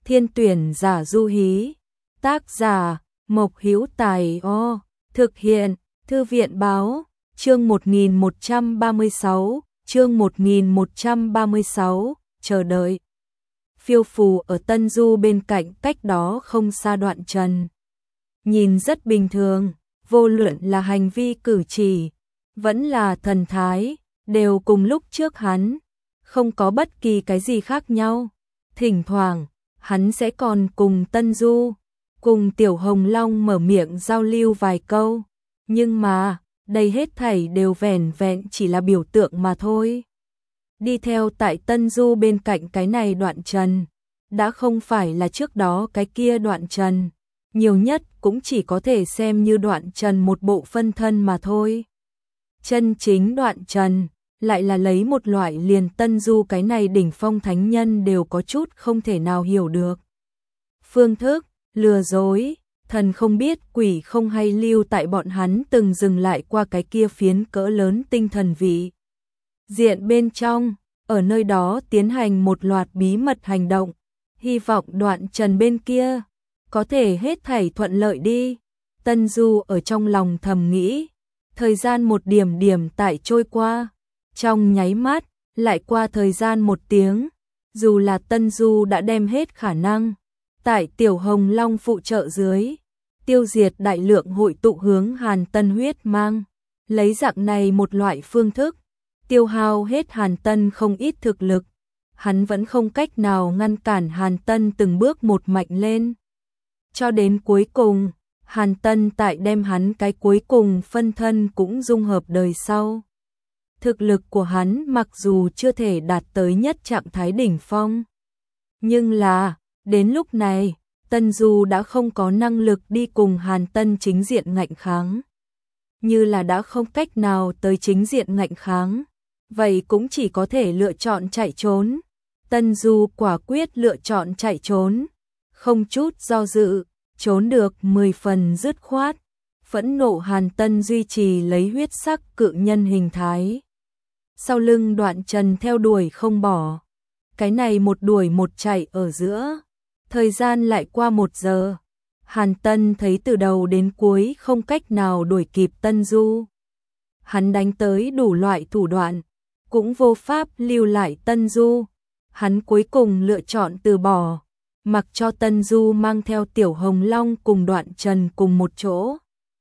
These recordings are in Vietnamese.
Thiên tuyển giả du hí. Tác giả Mộc Hữu Tài. Thực hiện Thư viện báo. Chương 1136, chương 1136, chờ đợi. Phiêu phù ở Tân Du bên cạnh cách đó không xa Đoạn Trần. Nhìn rất bình thường, vô luận là hành vi cử chỉ, vẫn là thần thái, đều cùng lúc trước hắn, không có bất kỳ cái gì khác nhau. Thỉnh thoảng, hắn sẽ còn cùng Tân Du, cùng Tiểu Hồng Long mở miệng giao lưu vài câu, nhưng mà đây hết thảy đều vẻn vẹn chỉ là biểu tượng mà thôi. Đi theo tại Tân Du bên cạnh cái này Đoạn Trần, đã không phải là trước đó cái kia Đoạn Trần, nhiều nhất cũng chỉ có thể xem như Đoạn Trần một bộ phân thân mà thôi. Chân chính Đoạn Trần lại là lấy một loại liền Tân Du cái này đỉnh phong thánh nhân đều có chút không thể nào hiểu được phương thức lừa dối. Thần không biết quỷ không hay lưu tại bọn hắn từng dừng lại qua cái kia phiến cỡ lớn tinh thần vị diện bên trong, ở nơi đó tiến hành một loạt bí mật hành động, hy vọng Đoạn Trần bên kia có thể hết thảy thuận lợi đi. Tân Du ở trong lòng thầm nghĩ, thời gian một điểm điểm tại trôi qua, trong nháy mắt lại qua thời gian 1 tiếng, dù là Tân Du đã đem hết khả năng tại Tiểu Hồng Long phụ trợ dưới tiêu diệt đại lượng hội tụ hướng Hàn Tân huyết mang, lấy dạng này một loại phương thức tiêu hao hết Hàn Tân không ít thực lực, hắn vẫn không cách nào ngăn cản Hàn Tân từng bước một mạnh lên. Cho đến cuối cùng, Hàn Tân tại đem hắn cái cuối cùng phân thân cũng dung hợp đời sau. Thực lực của hắn mặc dù chưa thể đạt tới nhất trạng thái đỉnh phong, nhưng là đến lúc này Tân Du đã không có năng lực đi cùng Hàn Tân chính diện ngạnh kháng. Như là đã không cách nào tới chính diện ngạnh kháng, vậy cũng chỉ có thể lựa chọn chạy trốn. Tân Du quả quyết lựa chọn chạy trốn, không chút do dự, trốn được 10 phần dứt khoát. Phẫn nộ Hàn Tân duy trì lấy huyết sắc cự nhân hình thái, sau lưng Đoạn Trần theo đuổi không bỏ. Cái này một đuổi một chạy ở giữa, thời gian lại qua 1 giờ. Hàn Tân thấy từ đầu đến cuối không cách nào đuổi kịp Tân Du. Hắn đánh tới đủ loại thủ đoạn, cũng vô pháp lưu lại Tân Du. Hắn cuối cùng lựa chọn từ bỏ, mặc cho Tân Du mang theo Tiểu Hồng Long cùng Đoạn Trần cùng một chỗ,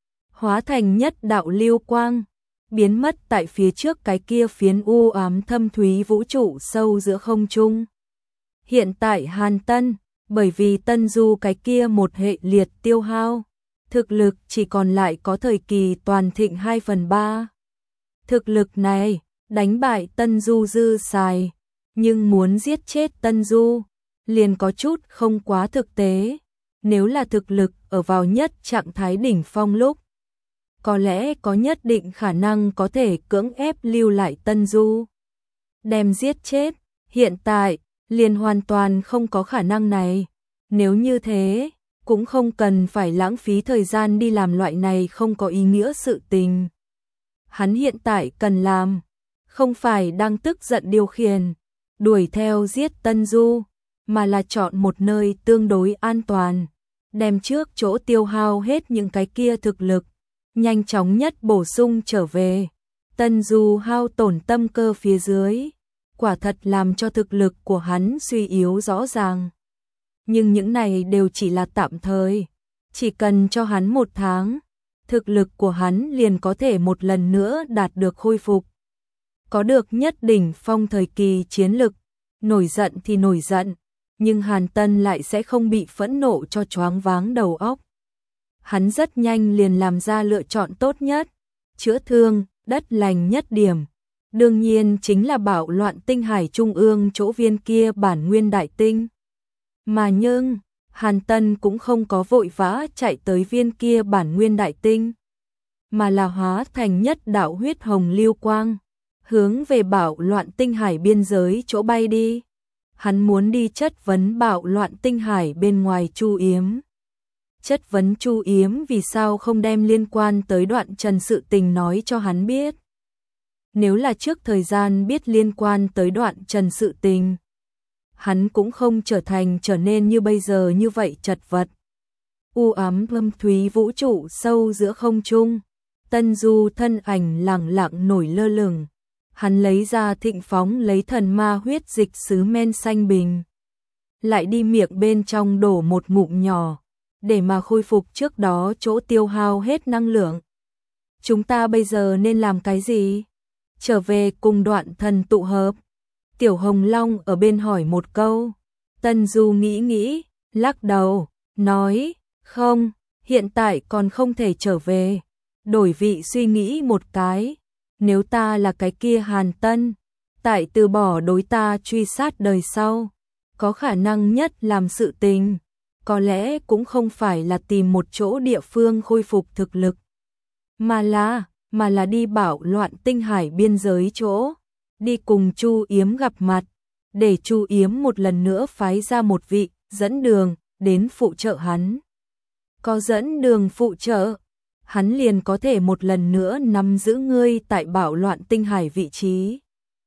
hóa thành nhất đạo lưu quang, biến mất tại phía trước cái kia phiến u ám thâm thúy vũ trụ sâu giữa không trung. Hiện tại Hàn Tân, bởi vì Tân Du cái kia một hệ liệt tiêu hao, thực lực chỉ còn lại có thời kỳ toàn thịnh 2/3. Thực lực này đánh bại Tân Du dư xài, nhưng muốn giết chết Tân Du liền có chút không quá thực tế. Nếu là thực lực ở vào nhất trạng thái đỉnh phong lúc, có lẽ có nhất định khả năng có thể cưỡng ép lưu lại Tân Du, đem giết chết. Hiện tại liền hoàn toàn không có khả năng này. Nếu như thế, cũng không cần phải lãng phí thời gian đi làm loại này không có ý nghĩa sự tình. Hắn hiện tại cần làm, không phải đang tức giận điều khiển, đuổi theo giết Tân Du, mà là chọn một nơi tương đối an toàn, đem trước chỗ tiêu hao hết những cái kia thực lực, nhanh chóng nhất bổ sung trở về. Tân Du hao tổn tâm cơ phía dưới, quả thật làm cho thực lực của hắn suy yếu rõ ràng. Nhưng những này đều chỉ là tạm thời, chỉ cần cho hắn 1 tháng, thực lực của hắn liền có thể một lần nữa đạt được khôi phục. Có được nhất đỉnh phong thời kỳ chiến lực, nổi giận thì nổi giận, nhưng Hàn Tân lại sẽ không bị phẫn nộ cho choáng váng đầu óc. Hắn rất nhanh liền làm ra lựa chọn tốt nhất, chữa thương, đất lành nhất điểm. Đương nhiên chính là bạo loạn tinh hải trung ương chỗ viên kia bản nguyên đại tinh. Mà nhưng, Hàn Tân cũng không có vội vã chạy tới viên kia bản nguyên đại tinh, mà là hóa thành nhất đạo huyết hồng lưu quang, hướng về bạo loạn tinh hải biên giới chỗ bay đi. Hắn muốn đi chất vấn bạo loạn tinh hải bên ngoài Chu Yếm. Chất vấn Chu Yếm vì sao không đem liên quan tới Đoạn Trần sự tình nói cho hắn biết. Nếu là trước thời gian biết liên quan tới Đoạn Trần sự tình, hắn cũng không trở nên như bây giờ như vậy chật vật. U ám thâm thúy vũ trụ sâu giữa không trung, Tân Du thân ảnh lẳng lặng nổi lơ lửng. Hắn lấy ra Thịnh Phóng lấy thần ma huyết dịch sứ men xanh bình, lại đi miệng bên trong đổ một ngụm nhỏ, để mà khôi phục trước đó chỗ tiêu hao hết năng lượng. Chúng ta bây giờ nên làm cái gì? Trở về cùng Đoạn Thần tụ hợp? Tiểu Hồng Long ở bên hỏi một câu. Tân Du nghĩ, lắc đầu, nói, không, hiện tại còn không thể trở về. Đổi vị suy nghĩ một cái, nếu ta là cái kia Hàn Tân, tại từ bỏ đối ta truy sát đời sau, có khả năng nhất làm sự tình, có lẽ cũng không phải là tìm một chỗ địa phương khôi phục thực lực, mà là đi bạo loạn tinh hải biên giới chỗ, đi cùng Chu Yếm gặp mặt, để Chu Yếm một lần nữa phái ra một vị dẫn đường đến phụ trợ hắn. Có dẫn đường phụ trợ, hắn liền có thể một lần nữa nắm giữ ngươi tại bạo loạn tinh hải vị trí.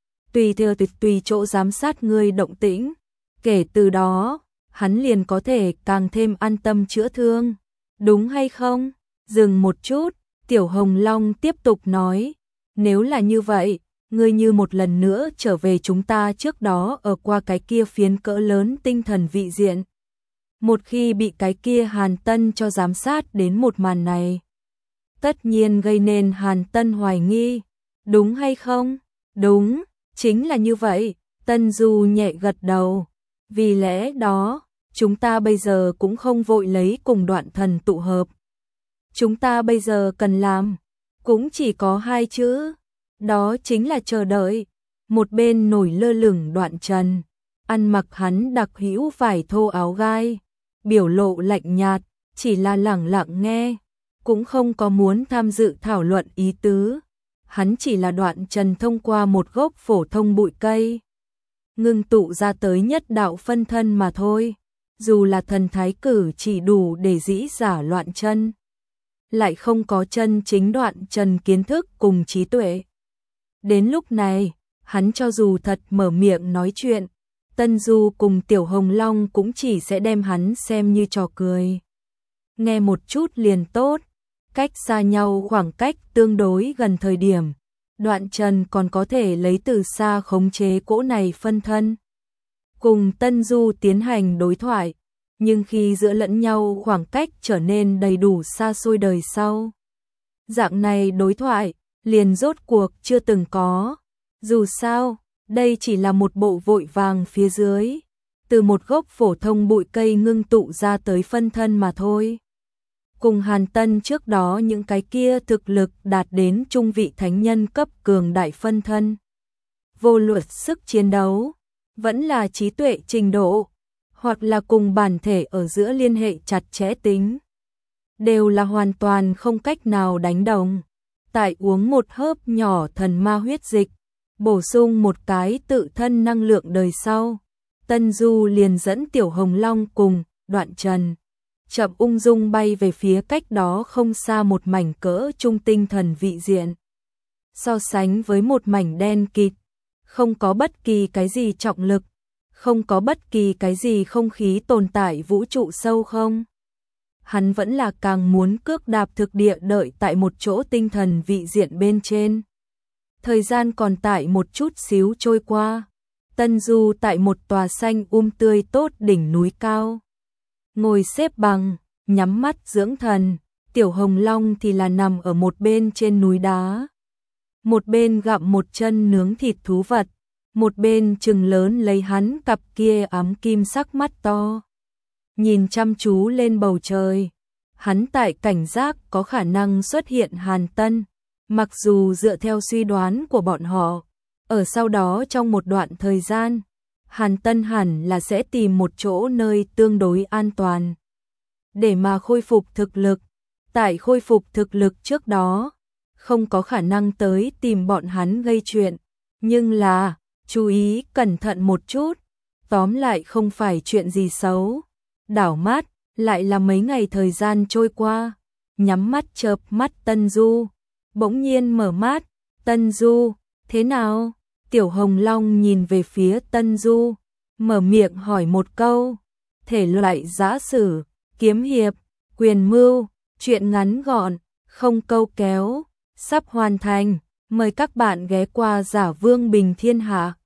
Tùy chỗ giám sát ngươi động tĩnh, kể từ đó, hắn liền có thể càng thêm an tâm chữa thương, đúng hay không? Dừng một chút, Tiểu Hồng Long tiếp tục nói, nếu là như vậy, ngươi như một lần nữa trở về chúng ta trước đó ở qua cái kia phiến cỡ lớn tinh thần vị diện. Một khi bị cái kia Hàn Tân cho giám sát đến một màn này, tất nhiên gây nên Hàn Tân hoài nghi, đúng hay không? Đúng, chính là như vậy, Tân Du nhẹ gật đầu. Vì lẽ đó, chúng ta bây giờ cũng không vội lấy cùng Đoạn Thần tụ hợp. Chúng ta bây giờ cần làm, cũng chỉ có hai chữ, đó chính là chờ đợi. Một bên nổi lơ lửng Đoạn Trần, ăn mặc hắn đặc hữu vải thô áo gai, biểu lộ lạnh nhạt, chỉ là lẳng lặng nghe, cũng không có muốn tham dự thảo luận ý tứ. Hắn chỉ là Đoạn Trần thông qua một gốc phổ thông bụi cây, ngưng tụ ra tới nhất đạo phân thân mà thôi, dù là thần thái cử chỉ đủ để dĩ giả loạn chân, lại không có chân chính Đoạn Trần kiến thức cùng trí tuệ. Đến lúc này, hắn cho dù thật mở miệng nói chuyện, Tân Du cùng Tiểu Hồng Long cũng chỉ sẽ đem hắn xem như trò cười. Nghe một chút liền tốt, cách xa nhau khoảng cách tương đối gần thời điểm, Đoạn Trần còn có thể lấy từ xa khống chế cỗ này phân thân, cùng Tân Du tiến hành đối thoại, nhưng khi giữa lẫn nhau khoảng cách trở nên đầy đủ xa xôi đời sau. Dạng này đối thoại, liền rốt cuộc chưa từng có. Dù sao, đây chỉ là một bộ vội vàng phía dưới, từ một gốc phổ thông bụi cây ngưng tụ ra tới phân thân mà thôi. Cùng Hàn Tân trước đó những cái kia thực lực đạt đến trung vị thánh nhân cấp cường đại phân thân. Vô luận sức chiến đấu, vẫn là trí tuệ trình độ, hoặc là cùng bản thể ở giữa liên hệ chặt chẽ tính, đều là hoàn toàn không cách nào đánh đồng. Tại uống một hớp nhỏ thần ma huyết dịch, bổ sung một cái tự thân năng lượng đời sau, Tân Du liền dẫn Tiểu Hồng Long cùng Đoạn Trần chậm ung dung bay về phía cách đó không xa một mảnh cỡ trung tinh thần vị diện. So sánh với một mảnh đen kịt, không có bất kỳ cái gì trọng lực, không có bất kỳ cái gì không khí tồn tại vũ trụ sâu không. Hắn vẫn là càng muốn cước đạp thực địa đợi tại một chỗ tinh thần vị diện bên trên. Thời gian còn tại một chút xíu trôi qua, Tân Du tại một tòa xanh tươi tốt đỉnh núi cao, ngồi xếp bằng, nhắm mắt dưỡng thần. Tiểu Hồng Long thì là nằm ở một bên trên núi đá, một bên gặm một chân nướng thịt thú vật, một bên trừng lớn lấy hắn cặp kia ám kim sắc mắt to, nhìn chăm chú lên bầu trời. Hắn tại cảnh giác có khả năng xuất hiện Hàn Tân, mặc dù dựa theo suy đoán của bọn họ, ở sau đó trong một đoạn thời gian, Hàn Tân hẳn là sẽ tìm một chỗ nơi tương đối an toàn, để mà khôi phục thực lực. Tại khôi phục thực lực trước đó, không có khả năng tới tìm bọn hắn gây chuyện, nhưng là, chú ý cẩn thận một chút, tóm lại không phải chuyện gì xấu. Đảo mắt, lại là mấy ngày thời gian trôi qua, nhắm mắt chợp mắt Tân Du, bỗng nhiên mở mắt. Tân Du, thế nào? Tiểu Hồng Long nhìn về phía Tân Du, mở miệng hỏi một câu. Thể loại giã sử, kiếm hiệp, quyền mưu, truyện ngắn gọn, không câu kéo, sắp hoàn thành. Mời các bạn ghé qua Giả Vương Bình Thiên Hạ.